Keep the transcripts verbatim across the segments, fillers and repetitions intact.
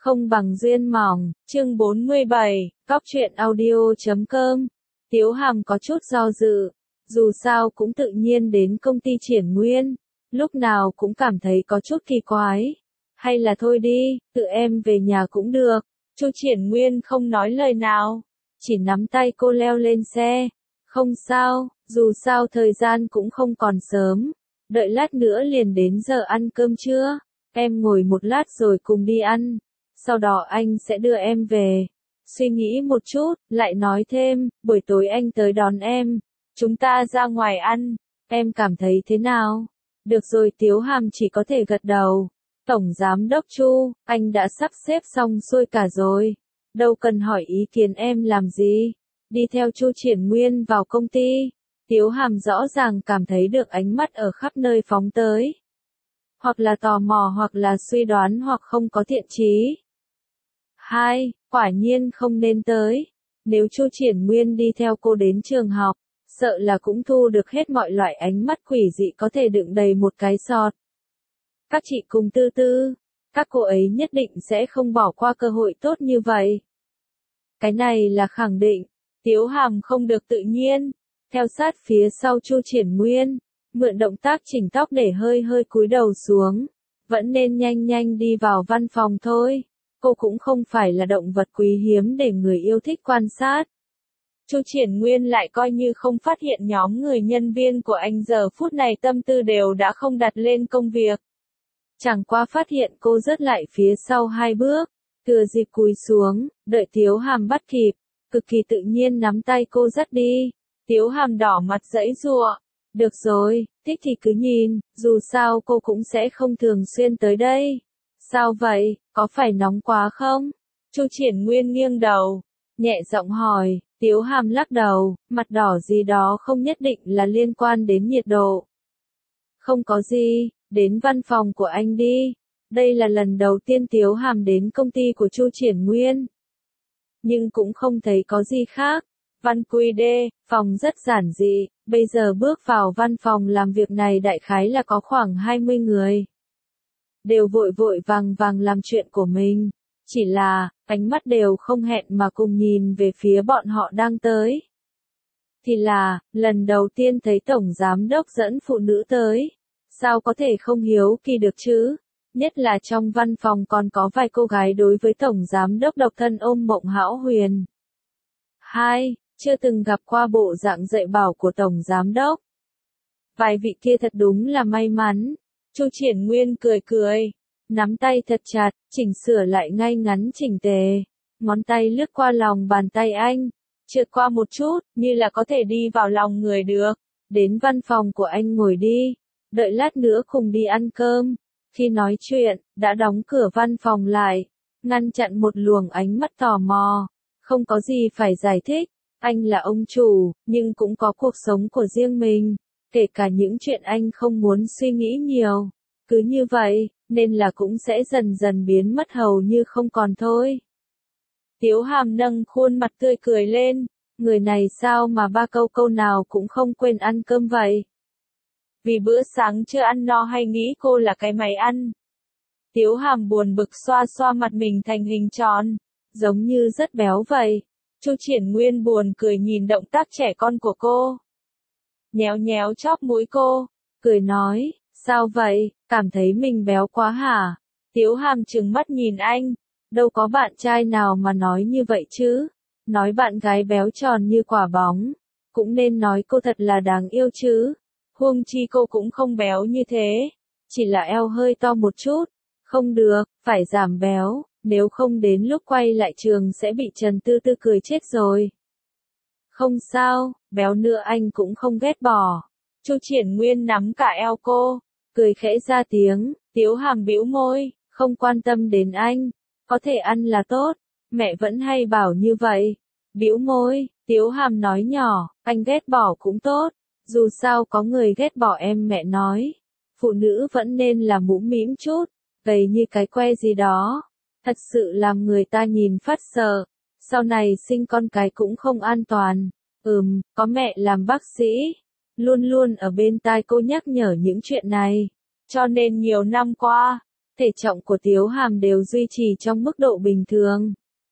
Không bằng duyên mỏng, chương bốn mươi bảy, cóc truyện audio chấm com. Tiếu Hàm có chút do dự, dù sao cũng tự nhiên đến công ty Triển Nguyên, lúc nào cũng cảm thấy có chút kỳ quái. Hay là thôi đi, tự em về nhà cũng được. Chu Triển Nguyên không nói lời nào, chỉ nắm tay cô leo lên xe. Không sao, dù sao thời gian cũng không còn sớm, đợi lát nữa liền đến giờ ăn cơm trưa, em ngồi một lát rồi cùng đi ăn, sau đó anh sẽ đưa em về. Suy nghĩ một chút, lại nói thêm, buổi tối anh tới đón em, chúng ta ra ngoài ăn, em cảm thấy thế nào? Được rồi, Tiếu Hàm chỉ có thể gật đầu. Tổng Giám đốc Chu, anh đã sắp xếp xong xuôi cả rồi, đâu cần hỏi ý kiến em làm gì. Đi theo Chu Triển Nguyên vào công ty, Tiếu Hàm rõ ràng cảm thấy được ánh mắt ở khắp nơi phóng tới. Hoặc là tò mò hoặc là suy đoán hoặc không có thiện chí. Hai, quả nhiên không nên tới. Nếu Chu Triển Nguyên đi theo cô đến trường học, sợ là cũng thu được hết mọi loại ánh mắt quỷ dị có thể đựng đầy một cái sọt. Các chị cùng Tư Tư, các cô ấy nhất định sẽ không bỏ qua cơ hội tốt như vậy. Cái này là khẳng định. Tiếu Hàm không được tự nhiên, theo sát phía sau Chu Triển Nguyên, mượn động tác chỉnh tóc để hơi hơi cúi đầu xuống, vẫn nên nhanh nhanh đi vào văn phòng thôi, cô cũng không phải là động vật quý hiếm để người yêu thích quan sát. Chu Triển Nguyên lại coi như không phát hiện nhóm người nhân viên của anh giờ phút này tâm tư đều đã không đặt lên công việc. Chẳng qua phát hiện cô rớt lại phía sau hai bước, thừa dịp cúi xuống, đợi Tiếu Hàm bắt kịp, cực kỳ tự nhiên nắm tay cô dắt đi. Tiếu Hàm đỏ mặt giãy giụa. Được rồi, thích thì cứ nhìn, dù sao cô cũng sẽ không thường xuyên tới đây. Sao vậy, có phải nóng quá không? Chu Triển Nguyên nghiêng đầu, nhẹ giọng hỏi. Tiếu Hàm lắc đầu, mặt đỏ gì đó không nhất định là liên quan đến nhiệt độ. Không có gì, đến văn phòng của anh đi. Đây là lần đầu tiên Tiếu Hàm đến công ty của Chu Triển Nguyên. Nhưng cũng không thấy có gì khác. Văn quy đê, phòng rất giản dị, bây giờ bước vào văn phòng làm việc này đại khái là có khoảng hai mươi người. Đều vội vội vàng vàng làm chuyện của mình, chỉ là, ánh mắt đều không hẹn mà cùng nhìn về phía bọn họ đang tới. Thì là, lần đầu tiên thấy Tổng Giám đốc dẫn phụ nữ tới, sao có thể không hiếu kỳ được chứ? Nhất là trong văn phòng còn có vài cô gái đối với Tổng Giám đốc độc thân ôm mộng hão huyền. Hai, chưa từng gặp qua bộ dạng dạy bảo của Tổng Giám đốc. Vài vị kia thật đúng là may mắn. Chu Triển Nguyên cười cười, nắm tay thật chặt, chỉnh sửa lại ngay ngắn chỉnh tề. Ngón tay lướt qua lòng bàn tay anh, trượt qua một chút, như là có thể đi vào lòng người được. Đến văn phòng của anh ngồi đi, đợi lát nữa cùng đi ăn cơm. Khi nói chuyện, đã đóng cửa văn phòng lại, ngăn chặn một luồng ánh mắt tò mò. Không có gì phải giải thích, anh là ông chủ, nhưng cũng có cuộc sống của riêng mình, kể cả những chuyện anh không muốn suy nghĩ nhiều. Cứ như vậy, nên là cũng sẽ dần dần biến mất hầu như không còn thôi. Tiếu Hàm nâng khuôn mặt tươi cười lên, người này sao mà ba câu câu nào cũng không quên ăn cơm vậy? Vì bữa sáng chưa ăn no hay nghĩ cô là cái máy ăn? Tiếu Hàm buồn bực xoa xoa mặt mình thành hình tròn, giống như rất béo vậy. Chu Triển Nguyên buồn cười nhìn động tác trẻ con của cô. Nhéo nhéo chóp mũi cô, cười nói, sao vậy, cảm thấy mình béo quá hả? Tiếu Hàm trừng mắt nhìn anh, đâu có bạn trai nào mà nói như vậy chứ? Nói bạn gái béo tròn như quả bóng, cũng nên nói cô thật là đáng yêu chứ. Huống chi cô cũng không béo như thế, chỉ là eo hơi to một chút. Không được, phải giảm béo, nếu không đến lúc quay lại trường sẽ bị Trần Tư Tư cười chết rồi. Không sao, béo nữa anh cũng không ghét bỏ. Chu Triển Nguyên nắm cả eo cô, cười khẽ ra tiếng. Tiếu Hàm bĩu môi, không quan tâm đến anh, có thể ăn là tốt, mẹ vẫn hay bảo như vậy. Bĩu môi, Tiếu Hàm nói nhỏ, anh ghét bỏ cũng tốt, dù sao có người ghét bỏ em, mẹ nói. Phụ nữ vẫn nên là mũm mĩm chút, gầy như cái que gì đó, thật sự làm người ta nhìn phát sợ. Sau này sinh con cái cũng không an toàn. Ừm, có mẹ làm bác sĩ, luôn luôn ở bên tai cô nhắc nhở những chuyện này, cho nên nhiều năm qua, Thể trọng của Tiếu Hàm đều duy trì trong mức độ bình thường.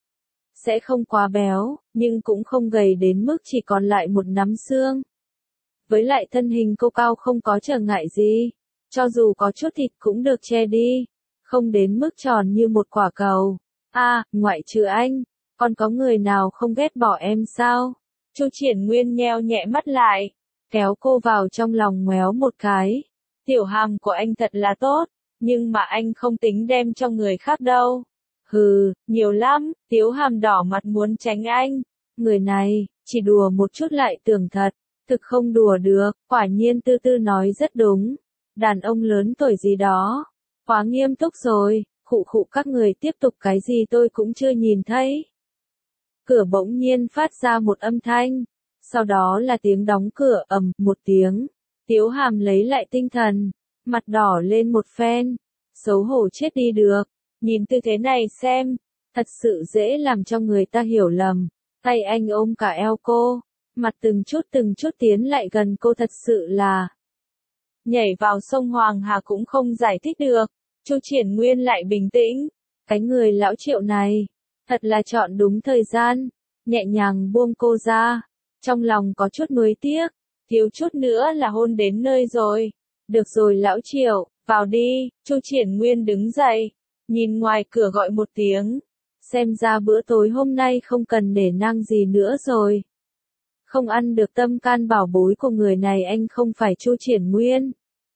Sẽ không quá béo, nhưng cũng không gầy đến mức chỉ còn lại một nắm xương. Với lại thân hình cô cao không có trở ngại gì. Cho dù có chút thịt cũng được che đi. Không đến mức tròn như một quả cầu. À, ngoại trừ anh, còn có người nào không ghét bỏ em sao? Chu Triển Nguyên nheo nhẹ mắt lại, kéo cô vào trong lòng ngoéo một cái. Tiểu Hàm của anh thật là tốt, nhưng mà anh không tính đem cho người khác đâu. Hừ, nhiều lắm, Tiếu Hàm đỏ mặt muốn tránh anh. Người này, chỉ đùa một chút lại tưởng thật, thực không đùa được, quả nhiên Tư Tư nói rất đúng. Đàn ông lớn tuổi gì đó, quá nghiêm túc rồi, khụ khụ các người tiếp tục cái gì tôi cũng chưa nhìn thấy. Cửa bỗng nhiên phát ra một âm thanh, sau đó là tiếng đóng cửa ầm một tiếng. Tiếu Hàm lấy lại tinh thần, mặt đỏ lên một phen, xấu hổ chết đi được, nhìn tư thế này xem, thật sự dễ làm cho người ta hiểu lầm. Tay anh ôm cả eo cô, mặt từng chút từng chút tiến lại gần cô thật sự là nhảy vào sông Hoàng Hà cũng không giải thích được. Chu Triển Nguyên lại bình tĩnh, cái người lão Triệu này, thật là chọn đúng thời gian, nhẹ nhàng buông cô ra, trong lòng có chút nuối tiếc, thiếu chút nữa là hôn đến nơi rồi. Được rồi lão Triệu, vào đi. Chu Triển Nguyên đứng dậy, nhìn ngoài cửa gọi một tiếng, xem ra bữa tối hôm nay không cần để nang gì nữa rồi. Không ăn được tâm can bảo bối của người này anh không phải Chu Triển Nguyên.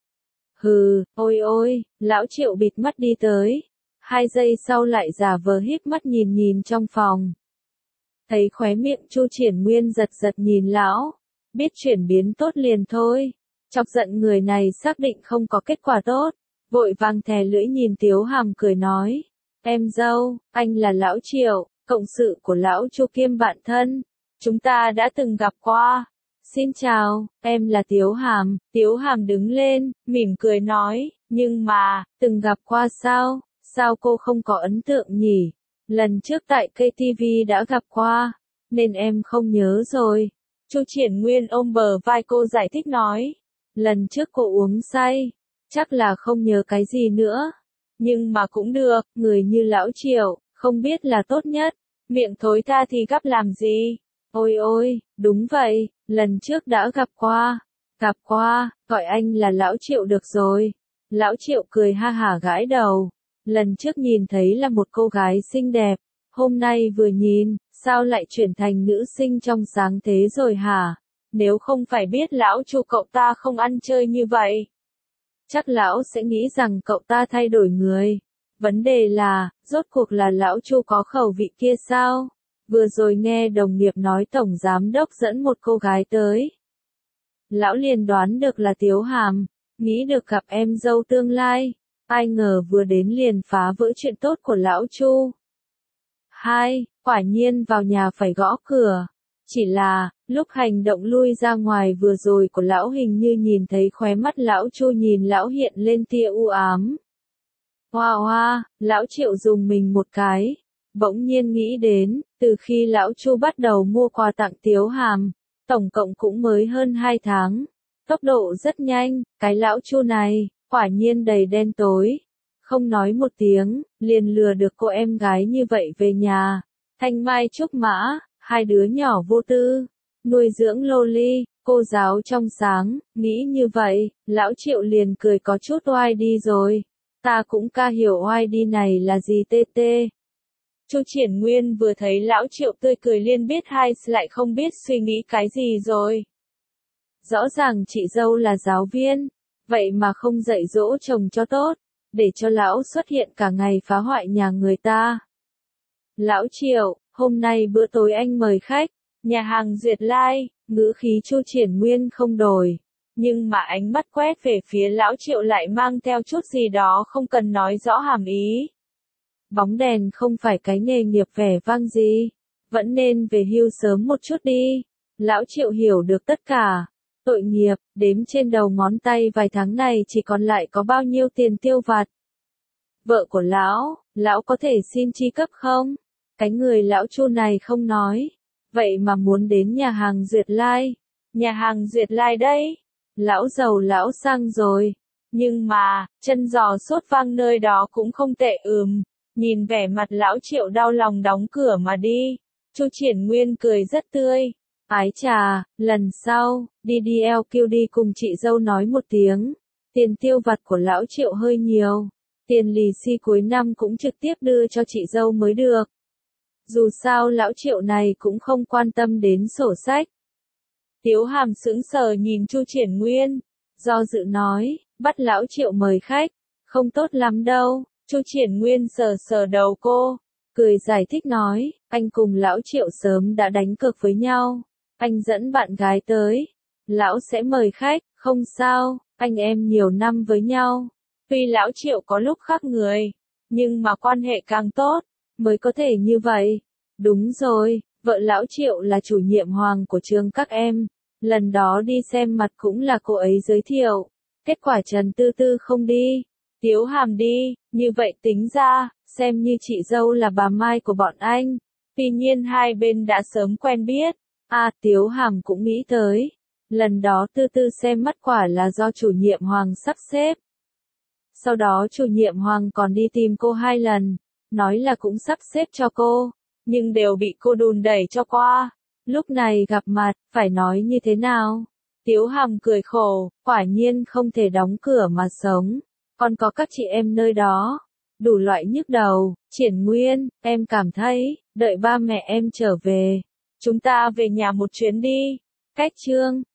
Hừ, ôi ôi, lão Triệu bịt mắt đi tới. Hai giây sau lại giả vờ híp mắt nhìn nhìn trong phòng. Thấy khóe miệng Chu Triển Nguyên giật giật nhìn lão. Biết chuyển biến tốt liền thôi. Chọc giận người này xác định không có kết quả tốt. Vội vàng thè lưỡi nhìn Tiếu Hàm cười nói. Em dâu, anh là lão Triệu, cộng sự của lão Chu kiêm bạn thân. Chúng ta đã từng gặp qua. Xin chào, em là Tiếu Hàm. Tiếu Hàm đứng lên, mỉm cười nói, nhưng mà, từng gặp qua sao? Sao cô không có ấn tượng nhỉ? Lần trước tại ca tê vê đã gặp qua, nên em không nhớ rồi. Chu Triển Nguyên ôm bờ vai cô giải thích nói, lần trước cô uống say, chắc là không nhớ cái gì nữa. Nhưng mà cũng được, người như lão Triệu, không biết là tốt nhất. Miệng thối tha thì gắp làm gì? Ôi ôi, đúng vậy, lần trước đã gặp qua. Gặp qua, gọi anh là lão Triệu được rồi. Lão Triệu cười ha hả gãi đầu. Lần trước nhìn thấy là một cô gái xinh đẹp. Hôm nay vừa nhìn, sao lại chuyển thành nữ sinh trong sáng thế rồi hả? Nếu không phải biết lão Chu cậu ta không ăn chơi như vậy, chắc lão sẽ nghĩ rằng cậu ta thay đổi người. Vấn đề là, rốt cuộc là lão Chu có khẩu vị kia sao? Vừa rồi nghe đồng nghiệp nói tổng giám đốc dẫn một cô gái tới. Lão liền đoán được là Tiếu Hàm, nghĩ được gặp em dâu tương lai. Ai ngờ vừa đến liền phá vỡ chuyện tốt của lão Chu. Hai, quả nhiên vào nhà phải gõ cửa. Chỉ là, lúc hành động lui ra ngoài vừa rồi của lão hình như nhìn thấy khóe mắt lão Chu nhìn lão hiện lên tia u ám. Hoa hoa, lão Triệu dùng mình một cái. Bỗng nhiên nghĩ đến, từ khi lão Chu bắt đầu mua quà tặng Tiếu Hàm, tổng cộng cũng mới hơn hai tháng. Tốc độ rất nhanh, cái lão Chu này, quả nhiên đầy đen tối. Không nói một tiếng, liền lừa được cô em gái như vậy về nhà. Thanh Mai Trúc Mã, hai đứa nhỏ vô tư, nuôi dưỡng loli, cô giáo trong sáng, nghĩ như vậy, lão Triệu liền cười có chút oai đi rồi. Ta cũng ca hiểu oai đi này là gì tê tê. Chu Triển Nguyên vừa thấy lão Triệu tươi cười liền biết hai lại không biết suy nghĩ cái gì rồi. Rõ ràng chị dâu là giáo viên, vậy mà không dạy dỗ chồng cho tốt, để cho lão xuất hiện cả ngày phá hoại nhà người ta. Lão Triệu, hôm nay bữa tối anh mời khách, nhà hàng Duyệt Lai, ngữ khí Chu Triển Nguyên không đổi. Nhưng mà ánh mắt quét về phía lão Triệu lại mang theo chút gì đó không cần nói rõ hàm ý. Bóng đèn không phải cái nghề nghiệp vẻ vang gì, vẫn nên về hưu sớm một chút đi. Lão Triệu hiểu được tất cả. Tội nghiệp, đếm trên đầu ngón tay vài tháng này chỉ còn lại có bao nhiêu tiền tiêu vặt. Vợ của lão, lão có thể xin chi cấp không? Cái người lão Chu này không nói. Vậy mà muốn đến nhà hàng Duyệt Lai. Nhà hàng Duyệt Lai đây. Lão giàu lão sang rồi. Nhưng mà, chân giò sốt vang nơi đó cũng không tệ ừm. Nhìn vẻ mặt lão Triệu đau lòng đóng cửa mà đi. Chu Triển Nguyên cười rất tươi. Ái chà, lần sau, đi đi eo kêu đi cùng chị dâu nói một tiếng. Tiền tiêu vặt của lão Triệu hơi nhiều. Tiền lì xi cuối năm cũng trực tiếp đưa cho chị dâu mới được. Dù sao lão Triệu này cũng không quan tâm đến sổ sách. Tiếu Hàm sững sờ nhìn Chu Triển Nguyên. Do dự nói, bắt lão Triệu mời khách. Không tốt lắm đâu. Chu Triển Nguyên sờ sờ đầu cô. Cười giải thích nói, anh cùng lão Triệu sớm đã đánh cược với nhau. Anh dẫn bạn gái tới. Lão sẽ mời khách, không sao, anh em nhiều năm với nhau. Tuy lão Triệu có lúc khác người, nhưng mà quan hệ càng tốt, mới có thể như vậy. Đúng rồi, vợ lão Triệu là chủ nhiệm hoàng của trường các em. Lần đó đi xem mặt cũng là cô ấy giới thiệu. Kết quả Trần Tư Tư không đi. Tiếu Hàm đi, như vậy tính ra, xem như chị dâu là bà Mai của bọn anh. Tuy nhiên hai bên đã sớm quen biết. À, Tiếu Hàm cũng nghĩ tới. Lần đó Tư Tư xem mắt quả là do chủ nhiệm Hoàng sắp xếp. Sau đó chủ nhiệm Hoàng còn đi tìm cô hai lần. Nói là cũng sắp xếp cho cô. Nhưng đều bị cô đùn đẩy cho qua. Lúc này gặp mặt, phải nói như thế nào? Tiếu Hàm cười khổ, quả nhiên không thể đóng cửa mà sống. Còn có các chị em nơi đó. Đủ loại nhức đầu. Triển Nguyên, em cảm thấy, đợi ba mẹ em trở về. Chúng ta về nhà một chuyến đi. Cách chương.